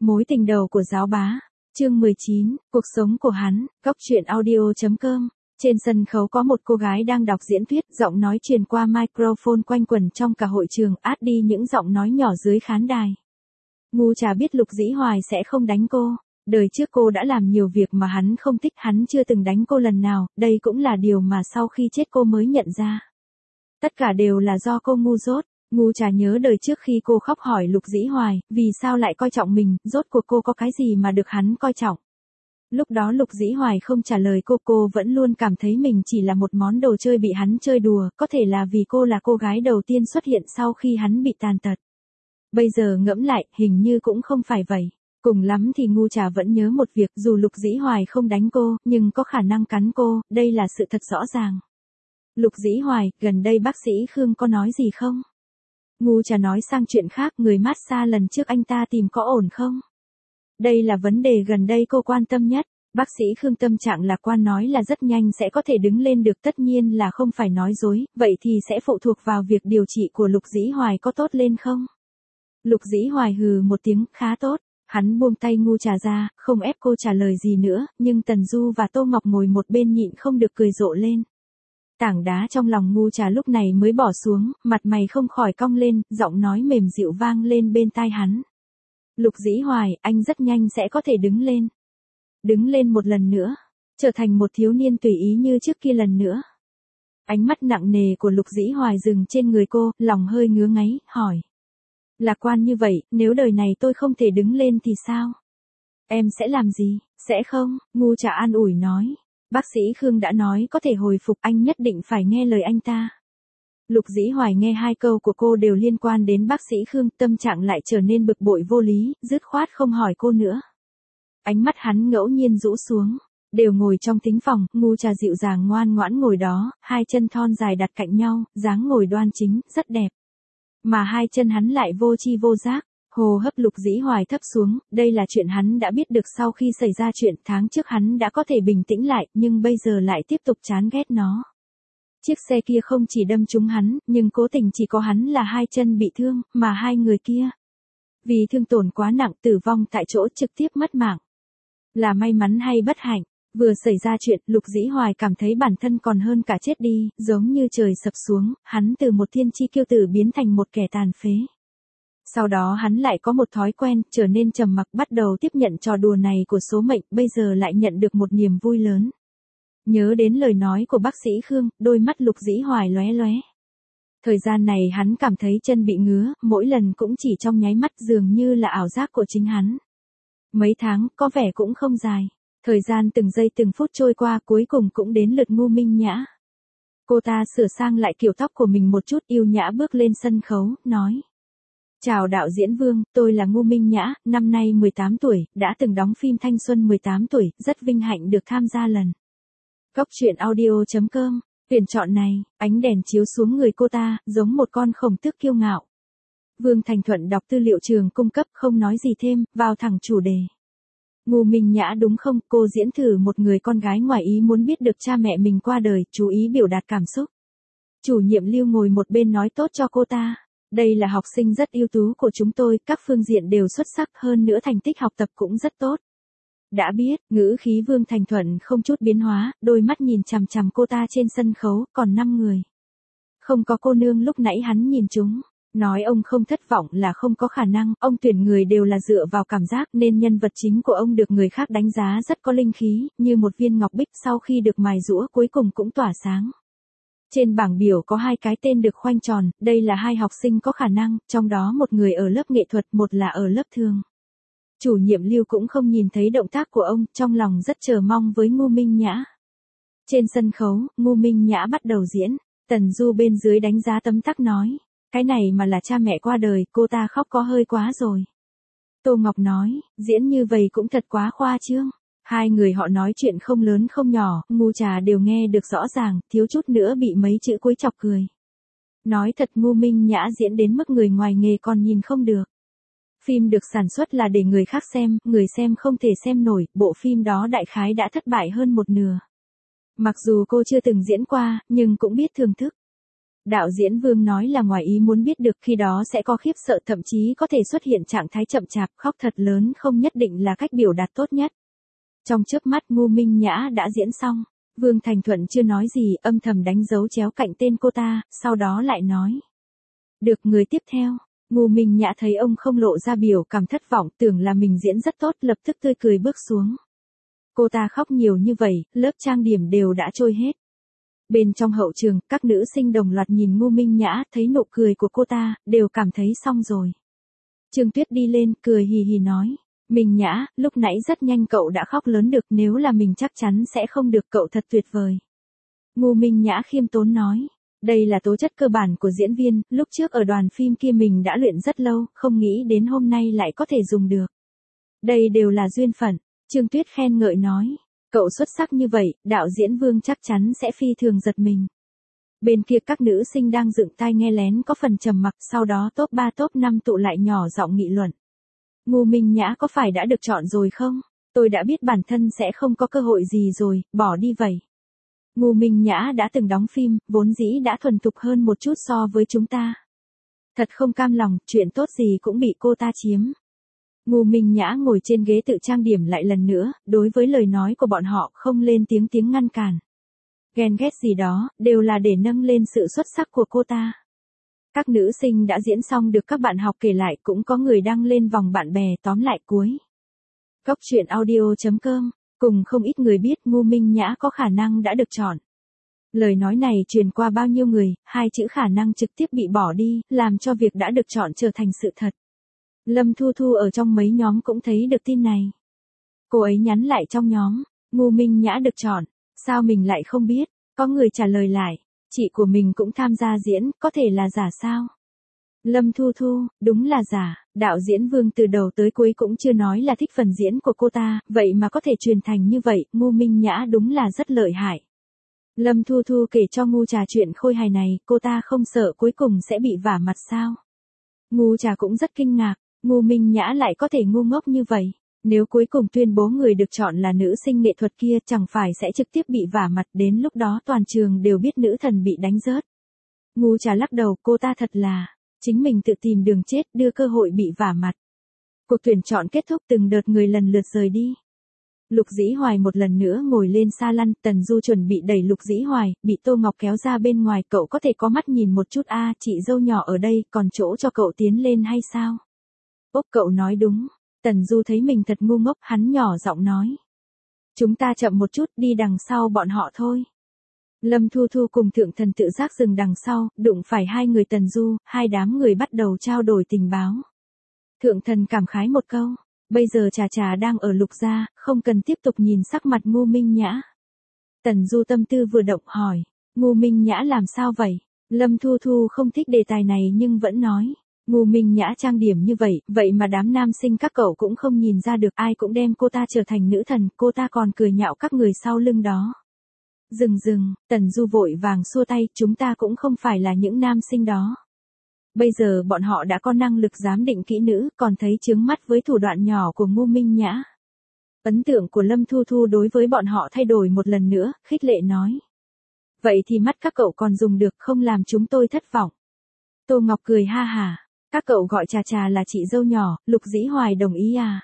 Mối tình đầu của giáo bá. Chương 19, cuộc sống của hắn, góc truyện audio.com. Trên sân khấu có một cô gái đang đọc diễn thuyết, giọng nói truyền qua microphone quanh quẩn trong cả hội trường, át đi những giọng nói nhỏ dưới khán đài. Ngu Trà biết Lục Dĩ Hoài sẽ không đánh cô. Đời trước cô đã làm nhiều việc mà hắn không thích, hắn chưa từng đánh cô lần nào, đây cũng là điều mà sau khi chết cô mới nhận ra. Tất cả đều là do cô ngu dốt. Ngu Trà nhớ đời trước khi cô khóc hỏi Lục Dĩ Hoài, vì sao lại coi trọng mình, rốt cuộc cô có cái gì mà được hắn coi trọng. Lúc đó Lục Dĩ Hoài không trả lời cô vẫn luôn cảm thấy mình chỉ là một món đồ chơi bị hắn chơi đùa, có thể là vì cô là cô gái đầu tiên xuất hiện sau khi hắn bị tàn tật. Bây giờ ngẫm lại, hình như cũng không phải vậy. Cùng lắm thì Ngu Trà vẫn nhớ một việc, dù Lục Dĩ Hoài không đánh cô, nhưng có khả năng cắn cô, đây là sự thật rõ ràng. Lục Dĩ Hoài, gần đây bác sĩ Khương có nói gì không? Ngu Trà nói sang chuyện khác, người massage lần trước anh ta tìm có ổn không? Đây là vấn đề gần đây cô quan tâm nhất. Bác sĩ Khương tâm trạng lạc quan, nói là rất nhanh sẽ có thể đứng lên được, tất nhiên là không phải nói dối, vậy thì sẽ phụ thuộc vào việc điều trị của Lục Dĩ Hoài có tốt lên không? Lục Dĩ Hoài hừ một tiếng, khá tốt. Hắn buông tay Ngu Trà ra, không ép cô trả lời gì nữa, nhưng Tần Du và Tô Ngọc ngồi một bên nhịn không được cười rộ lên. Tảng đá trong lòng Ngu Trà lúc này mới bỏ xuống, mặt mày không khỏi cong lên, giọng nói mềm dịu vang lên bên tai hắn. Lục Dĩ Hoài, anh rất nhanh sẽ có thể đứng lên. Đứng lên một lần nữa, trở thành một thiếu niên tùy ý như trước kia lần nữa. Ánh mắt nặng nề của Lục Dĩ Hoài dừng trên người cô, lòng hơi ngứa ngáy, hỏi. Lạc quan như vậy, nếu đời này tôi không thể đứng lên thì sao? Em sẽ làm gì? Sẽ không? Ngu Trà an ủi nói. Bác sĩ Khương đã nói có thể hồi phục, anh nhất định phải nghe lời anh ta. Lục Dĩ Hoài nghe hai câu của cô đều liên quan đến bác sĩ Khương, tâm trạng lại trở nên bực bội vô lý, dứt khoát không hỏi cô nữa. Ánh mắt hắn ngẫu nhiên rũ xuống. Đều ngồi trong thính phòng, Ngu Trà dịu dàng ngoan ngoãn ngồi đó, hai chân thon dài đặt cạnh nhau, dáng ngồi đoan chính, rất đẹp. Mà hai chân hắn lại vô tri vô giác. Hô hấp Lục Dĩ Hoài thấp xuống, đây là chuyện hắn đã biết được sau khi xảy ra chuyện, tháng trước hắn đã có thể bình tĩnh lại, nhưng bây giờ lại tiếp tục chán ghét nó. Chiếc xe kia không chỉ đâm trúng hắn, nhưng cố tình chỉ có hắn là hai chân bị thương, mà hai người kia. Vì thương tổn quá nặng, tử vong tại chỗ, trực tiếp mất mạng. Là may mắn hay bất hạnh? Vừa xảy ra chuyện, Lục Dĩ Hoài cảm thấy bản thân còn hơn cả chết đi, giống như trời sập xuống, hắn từ một thiên chi kiêu tử biến thành một kẻ tàn phế. Sau đó hắn lại có một thói quen, trở nên trầm mặc, bắt đầu tiếp nhận trò đùa này của số mệnh, bây giờ lại nhận được một niềm vui lớn. Nhớ đến lời nói của bác sĩ Khương, đôi mắt Lục Dĩ Hoài lóe lóe. Thời gian này hắn cảm thấy chân bị ngứa, mỗi lần cũng chỉ trong nháy mắt, dường như là ảo giác của chính hắn. Mấy tháng, có vẻ cũng không dài. Thời gian từng giây từng phút trôi qua, cuối cùng cũng đến lượt Ngô Minh Nhã. Cô ta sửa sang lại kiểu tóc của mình một chút, yêu nhã bước lên sân khấu, nói. Chào đạo diễn Vương, tôi là Ngô Minh Nhã, năm nay 18 tuổi, đã từng đóng phim thanh xuân 18 tuổi, rất vinh hạnh được tham gia lần. Góc truyện audio.com, tuyển chọn này, ánh đèn chiếu xuống người cô ta, giống một con khổng tước kiêu ngạo. Vương Thành Thuận đọc tư liệu trường cung cấp, không nói gì thêm, vào thẳng chủ đề. Ngô Minh Nhã đúng không, cô diễn thử một người con gái ngoài ý muốn biết được cha mẹ mình qua đời, chú ý biểu đạt cảm xúc. Chủ nhiệm Lưu ngồi một bên nói tốt cho cô ta. Đây là học sinh rất ưu tú của chúng tôi, các phương diện đều xuất sắc, hơn nữa thành tích học tập cũng rất tốt. Đã biết, ngữ khí Vương Thành Thuận không chút biến hóa, đôi mắt nhìn chằm chằm cô ta trên sân khấu, còn 5 người. Không có cô nương lúc nãy hắn nhìn chúng. Nói ông không thất vọng là không có khả năng, ông tuyển người đều là dựa vào cảm giác, nên nhân vật chính của ông được người khác đánh giá rất có linh khí, như một viên ngọc bích sau khi được mài giũa cuối cùng cũng tỏa sáng. Trên bảng biểu có 2 cái tên được khoanh tròn, đây là 2 học sinh có khả năng, trong đó một người ở lớp nghệ thuật, một là ở lớp thường. Chủ nhiệm Lưu cũng không nhìn thấy động tác của ông, trong lòng rất chờ mong với Ngô Minh Nhã. Trên sân khấu, Ngô Minh Nhã bắt đầu diễn, Tần Du bên dưới đánh giá tấm tắc nói. Cái này mà là cha mẹ qua đời, cô ta khóc có hơi quá rồi. Tô Ngọc nói, diễn như vậy cũng thật quá khoa trương. Hai người họ nói chuyện không lớn không nhỏ, Ngu Trà đều nghe được rõ ràng, thiếu chút nữa bị mấy chữ cuối chọc cười. Nói thật, Ngô Minh Nhã diễn đến mức người ngoài nghề còn nhìn không được. Phim được sản xuất là để người khác xem, người xem không thể xem nổi, bộ phim đó đại khái đã thất bại hơn một nửa. Mặc dù cô chưa từng diễn qua, nhưng cũng biết thưởng thức. Đạo diễn Vương nói là ngoài ý muốn biết được khi đó sẽ có khiếp sợ, thậm chí có thể xuất hiện trạng thái chậm chạp, khóc thật lớn không nhất định là cách biểu đạt tốt nhất. Trong chớp mắt Ngô Minh Nhã đã diễn xong. Vương Thành Thuận chưa nói gì, âm thầm đánh dấu chéo cạnh tên cô ta, sau đó lại nói. Được, người tiếp theo. Ngô Minh Nhã thấy ông không lộ ra biểu cảm thất vọng, tưởng là mình diễn rất tốt, lập tức tươi cười bước xuống. Cô ta khóc nhiều như vậy, lớp trang điểm đều đã trôi hết. Bên trong hậu trường, các nữ sinh đồng loạt nhìn Ngô Minh Nhã, thấy nụ cười của cô ta, đều cảm thấy xong rồi. Trương Tuyết đi lên, cười hì hì nói. Minh Nhã, lúc nãy rất nhanh cậu đã khóc lớn được, nếu là mình chắc chắn sẽ không được, cậu thật tuyệt vời. Ngô Minh Nhã khiêm tốn nói. Đây là tố chất cơ bản của diễn viên, lúc trước ở đoàn phim kia mình đã luyện rất lâu, không nghĩ đến hôm nay lại có thể dùng được. Đây đều là duyên phận, Trương Tuyết khen ngợi nói. Cậu xuất sắc như vậy, đạo diễn Vương chắc chắn sẽ phi thường giật mình. Bên kia các nữ sinh đang dựng tai nghe lén có phần trầm mặc, sau đó top 3 top 5 tụ lại nhỏ giọng nghị luận. Ngô Minh Nhã có phải đã được chọn rồi không? Tôi đã biết bản thân sẽ không có cơ hội gì rồi, bỏ đi vậy. Ngô Minh Nhã đã từng đóng phim, vốn dĩ đã thuần thục hơn một chút so với chúng ta. Thật không cam lòng, chuyện tốt gì cũng bị cô ta chiếm. Ngô Minh Nhã ngồi trên ghế tự trang điểm lại lần nữa, đối với lời nói của bọn họ không lên tiếng ngăn cản. Ghen ghét gì đó, đều là để nâng lên sự xuất sắc của cô ta. Các nữ sinh đã diễn xong được các bạn học kể lại, cũng có người đăng lên vòng bạn bè, tóm lại cuối. Góc truyện audio.com, cùng không ít người biết Ngô Minh Nhã có khả năng đã được chọn. Lời nói này truyền qua bao nhiêu người, hai chữ khả năng trực tiếp bị bỏ đi, làm cho việc đã được chọn trở thành sự thật. Lâm Thu Thu ở trong mấy nhóm cũng thấy được tin này. Cô ấy nhắn lại trong nhóm, Ngô Minh Nhã được chọn, sao mình lại không biết? Có người trả lời lại, chị của mình cũng tham gia diễn, có thể là giả sao? Lâm Thu Thu, đúng là giả, đạo diễn Vương từ đầu tới cuối cũng chưa nói là thích phần diễn của cô ta, vậy mà có thể truyền thành như vậy, Ngô Minh Nhã đúng là rất lợi hại. Lâm Thu Thu kể cho Ngu Trà chuyện khôi hài này, cô ta không sợ cuối cùng sẽ bị vả mặt sao? Ngu Trà cũng rất kinh ngạc, Ngô Minh Nhã lại có thể ngu ngốc như vậy. Nếu cuối cùng tuyên bố người được chọn là nữ sinh nghệ thuật kia, chẳng phải sẽ trực tiếp bị vả mặt, đến lúc đó toàn trường đều biết nữ thần bị đánh rớt. Ngu Trà lắc đầu, cô ta thật là, chính mình tự tìm đường chết, đưa cơ hội bị vả mặt. Cuộc tuyển chọn kết thúc, từng đợt người lần lượt rời đi. Lục Dĩ Hoài một lần nữa ngồi lên xa lăn, Tần Du chuẩn bị đẩy Lục Dĩ Hoài, bị Tô Ngọc kéo ra bên ngoài, cậu có thể có mắt nhìn một chút a, chị dâu nhỏ ở đây, còn chỗ cho cậu tiến lên hay sao? Ốc, cậu nói đúng. Tần Du thấy mình thật ngu ngốc, hắn nhỏ giọng nói. Chúng ta chậm một chút, đi đằng sau bọn họ thôi. Lâm Thu Thu cùng Thượng Thần tự giác dừng đằng sau, đụng phải hai người Tần Du, hai đám người bắt đầu trao đổi tình báo. Thượng Thần cảm khái một câu, bây giờ Trà Trà đang ở Lục gia, không cần tiếp tục nhìn sắc mặt Ngô Minh Nhã. Tần Du tâm tư vừa động hỏi, Ngô Minh Nhã làm sao vậy? Lâm Thu Thu không thích đề tài này nhưng vẫn nói. Ngô Minh Nhã trang điểm như vậy, vậy mà đám nam sinh các cậu cũng không nhìn ra được, ai cũng đem cô ta trở thành nữ thần, cô ta còn cười nhạo các người sau lưng đó. Dừng, Tần Du vội vàng xua tay, chúng ta cũng không phải là những nam sinh đó. Bây giờ bọn họ đã có năng lực giám định kỹ nữ, còn thấy chướng mắt với thủ đoạn nhỏ của Ngô Minh Nhã. Ấn tượng của Lâm Thu Thu đối với bọn họ thay đổi một lần nữa, khích lệ nói. Vậy thì mắt các cậu còn dùng được, không làm chúng tôi thất vọng. Tô Ngọc cười ha hả. Các cậu gọi Trà Trà là chị dâu nhỏ, Lục Dĩ Hoài đồng ý à?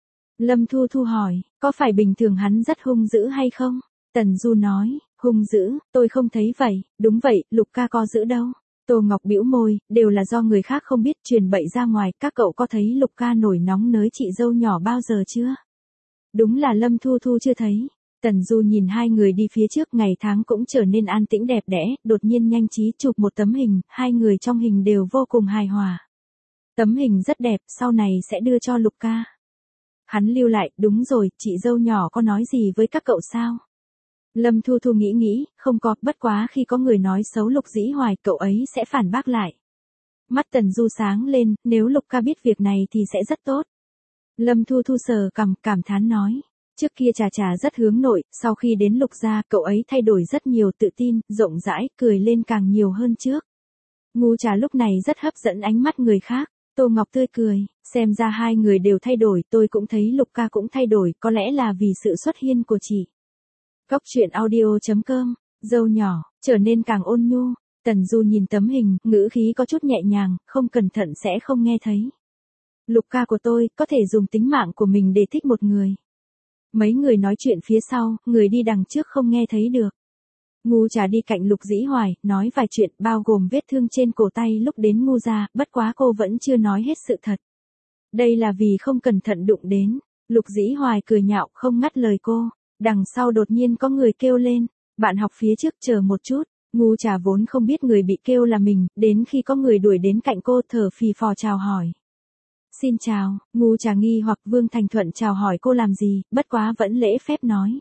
Lâm Thu Thu hỏi, có phải bình thường hắn rất hung dữ hay không? Tần Du nói, hung dữ, tôi không thấy vậy, đúng vậy, Lục ca có dữ đâu. Tô Ngọc bĩu môi, đều là do người khác không biết truyền bậy ra ngoài, các cậu có thấy Lục ca nổi nóng nới chị dâu nhỏ bao giờ chưa? Đúng là Lâm Thu Thu chưa thấy. Tần Du nhìn hai người đi phía trước, ngày tháng cũng trở nên an tĩnh đẹp đẽ, đột nhiên nhanh trí chụp một tấm hình, hai người trong hình đều vô cùng hài hòa. Tấm hình rất đẹp, sau này sẽ đưa cho Lục ca. Hắn lưu lại, đúng rồi, chị dâu nhỏ có nói gì với các cậu sao? Lâm Thu Thu nghĩ, không có, bất quá khi có người nói xấu Lục Dĩ Hoài, cậu ấy sẽ phản bác lại. Mắt Tần Du sáng lên, nếu Lục ca biết việc này thì sẽ rất tốt. Lâm Thu Thu sờ cằm, cảm thán nói. Trước kia Trà Trà rất hướng nội, sau khi đến Lục gia, cậu ấy thay đổi rất nhiều, tự tin, rộng rãi, cười lên càng nhiều hơn trước. Ngu Trà lúc này rất hấp dẫn ánh mắt người khác. Tô Ngọc tươi cười, xem ra hai người đều thay đổi, tôi cũng thấy Lục ca cũng thay đổi, có lẽ là vì sự xuất hiện của chị. Góc truyện audio.com, dâu nhỏ, trở nên càng ôn nhu. Tần Du nhìn tấm hình, ngữ khí có chút nhẹ nhàng, không cẩn thận sẽ không nghe thấy. Lục ca của tôi, có thể dùng tính mạng của mình để thích một người. Mấy người nói chuyện phía sau, người đi đằng trước không nghe thấy được. Ngu Trà đi cạnh Lục Dĩ Hoài, nói vài chuyện bao gồm vết thương trên cổ tay lúc đến Ngu gia, bất quá cô vẫn chưa nói hết sự thật. Đây là vì không cẩn thận đụng đến. Lục Dĩ Hoài cười nhạo không ngắt lời cô. Đằng sau đột nhiên có người kêu lên. Bạn học phía trước chờ một chút. Ngu Trà vốn không biết người bị kêu là mình, đến khi có người đuổi đến cạnh cô thở phì phò chào hỏi. Xin chào, Ngu Trà nghi hoặc Vương Thành Thuận chào hỏi cô làm gì, bất quá vẫn lễ phép nói.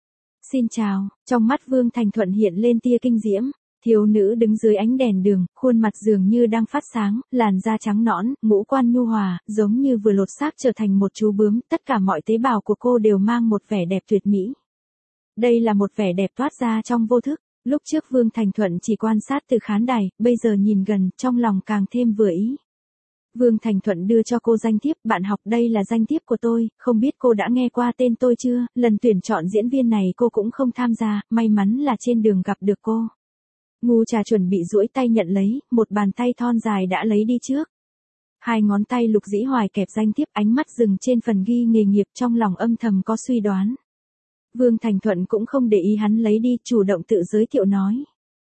Xin chào, trong mắt Vương Thành Thuận hiện lên tia kinh diễm. Thiếu nữ đứng dưới ánh đèn đường, khuôn mặt dường như đang phát sáng, làn da trắng nõn, ngũ quan nhu hòa, giống như vừa lột xác trở thành một chú bướm, tất cả mọi tế bào của cô đều mang một vẻ đẹp tuyệt mỹ. Đây là một vẻ đẹp toát ra trong vô thức, lúc trước Vương Thành Thuận chỉ quan sát từ khán đài, bây giờ nhìn gần, trong lòng càng thêm vừa ý. Vương Thành Thuận đưa cho cô danh thiếp, bạn học đây là danh thiếp của tôi, không biết cô đã nghe qua tên tôi chưa, lần tuyển chọn diễn viên này cô cũng không tham gia, may mắn là trên đường gặp được cô. Ngu Trà chuẩn bị duỗi tay nhận lấy, một bàn tay thon dài đã lấy đi trước. Hai ngón tay Lục Dĩ Hoài kẹp danh thiếp, ánh mắt dừng trên phần ghi nghề nghiệp, trong lòng âm thầm có suy đoán. Vương Thành Thuận cũng không để ý hắn lấy đi, chủ động tự giới thiệu nói.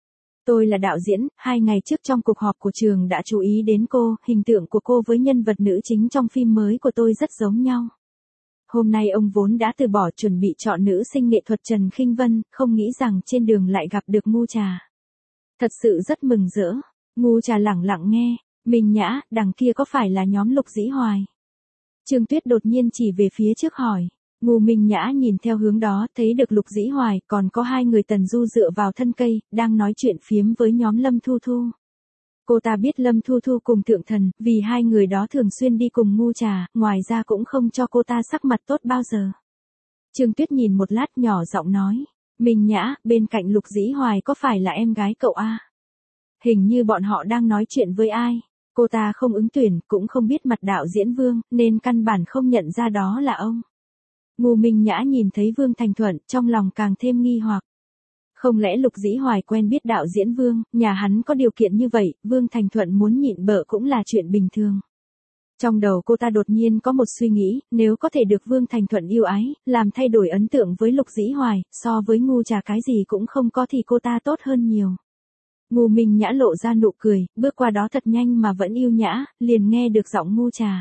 Tôi là đạo diễn, 2 ngày trước trong cuộc họp của trường đã chú ý đến cô, hình tượng của cô với nhân vật nữ chính trong phim mới của tôi rất giống nhau. Hôm nay ông vốn đã từ bỏ chuẩn bị chọn nữ sinh nghệ thuật Trần Khinh Vân, không nghĩ rằng trên đường lại gặp được Ngu Trà. Thật sự rất mừng rỡ. Ngu Trà lẳng lặng nghe. Minh Nhã, đằng kia có phải là nhóm Lục Dĩ Hoài? Trương Tuyết đột nhiên chỉ về phía trước hỏi. Ngô Minh Nhã nhìn theo hướng đó, thấy được Lục Dĩ Hoài, còn có 2 người Tần Du dựa vào thân cây, đang nói chuyện phiếm với nhóm Lâm Thu Thu. Cô ta biết Lâm Thu Thu cùng Thượng Thần, vì 2 người đó thường xuyên đi cùng Ngu Trà, ngoài ra cũng không cho cô ta sắc mặt tốt bao giờ. Trương Tuyết nhìn một lát nhỏ giọng nói. Minh Nhã, bên cạnh Lục Dĩ Hoài có phải là em gái cậu a? Hình như bọn họ đang nói chuyện với ai. Cô ta không ứng tuyển, cũng không biết mặt đạo diễn Vương, nên căn bản không nhận ra đó là ông. Ngô Minh Nhã nhìn thấy Vương Thành Thuận, trong lòng càng thêm nghi hoặc. Không lẽ Lục Dĩ Hoài quen biết đạo diễn Vương, nhà hắn có điều kiện như vậy, Vương Thành Thuận muốn nhịn bợ cũng là chuyện bình thường. Trong đầu cô ta đột nhiên có một suy nghĩ, nếu có thể được Vương Thành Thuận yêu ái, làm thay đổi ấn tượng với Lục Dĩ Hoài, so với Ngu Trà cái gì cũng không có thì cô ta tốt hơn nhiều. Ngô Minh Nhã lộ ra nụ cười, bước qua đó thật nhanh mà vẫn yêu nhã, liền nghe được giọng Ngu Trà.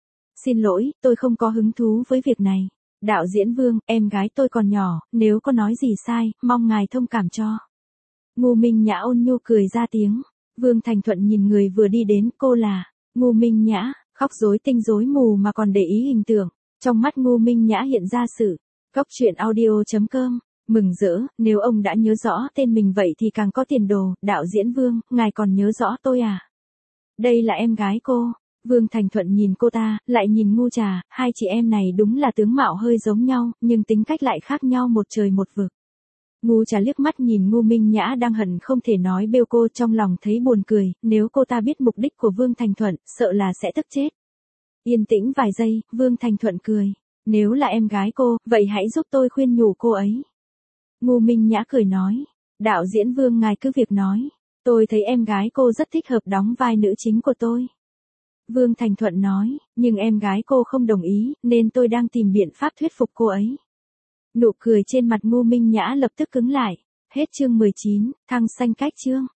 Xin lỗi, tôi không có hứng thú với việc này. Đạo diễn Vương, em gái tôi còn nhỏ, nếu có nói gì sai, mong ngài thông cảm cho. Ngô Minh Nhã ôn nhu cười ra tiếng. Vương Thành Thuận nhìn người vừa đi đến, cô là Ngô Minh Nhã, khóc rối tinh rối mù mà còn để ý hình tượng. Trong mắt Ngô Minh Nhã hiện ra sự Cóc truyện audio.com. Mừng rỡ, nếu ông đã nhớ rõ tên mình vậy thì càng có tiền đồ. Đạo diễn Vương, ngài còn nhớ rõ tôi à? Đây là em gái cô. Vương Thành Thuận nhìn cô ta, lại nhìn Ngu Trà, 2 chị em này đúng là tướng mạo hơi giống nhau, nhưng tính cách lại khác nhau một trời một vực. Ngu Trà liếc mắt nhìn Ngô Minh Nhã đang hận không thể nói bêu cô, trong lòng thấy buồn cười, nếu cô ta biết mục đích của Vương Thành Thuận, sợ là sẽ tức chết. Yên tĩnh vài giây, Vương Thành Thuận cười. Nếu là em gái cô, vậy hãy giúp tôi khuyên nhủ cô ấy. Ngô Minh Nhã cười nói. Đạo diễn Vương ngài cứ việc nói. Tôi thấy em gái cô rất thích hợp đóng vai nữ chính của tôi. Vương Thành Thuận nói, nhưng em gái cô không đồng ý, nên tôi đang tìm biện pháp thuyết phục cô ấy. Nụ cười trên mặt Ngô Minh Nhã lập tức cứng lại. Hết chương 19, thăng xanh cách chương.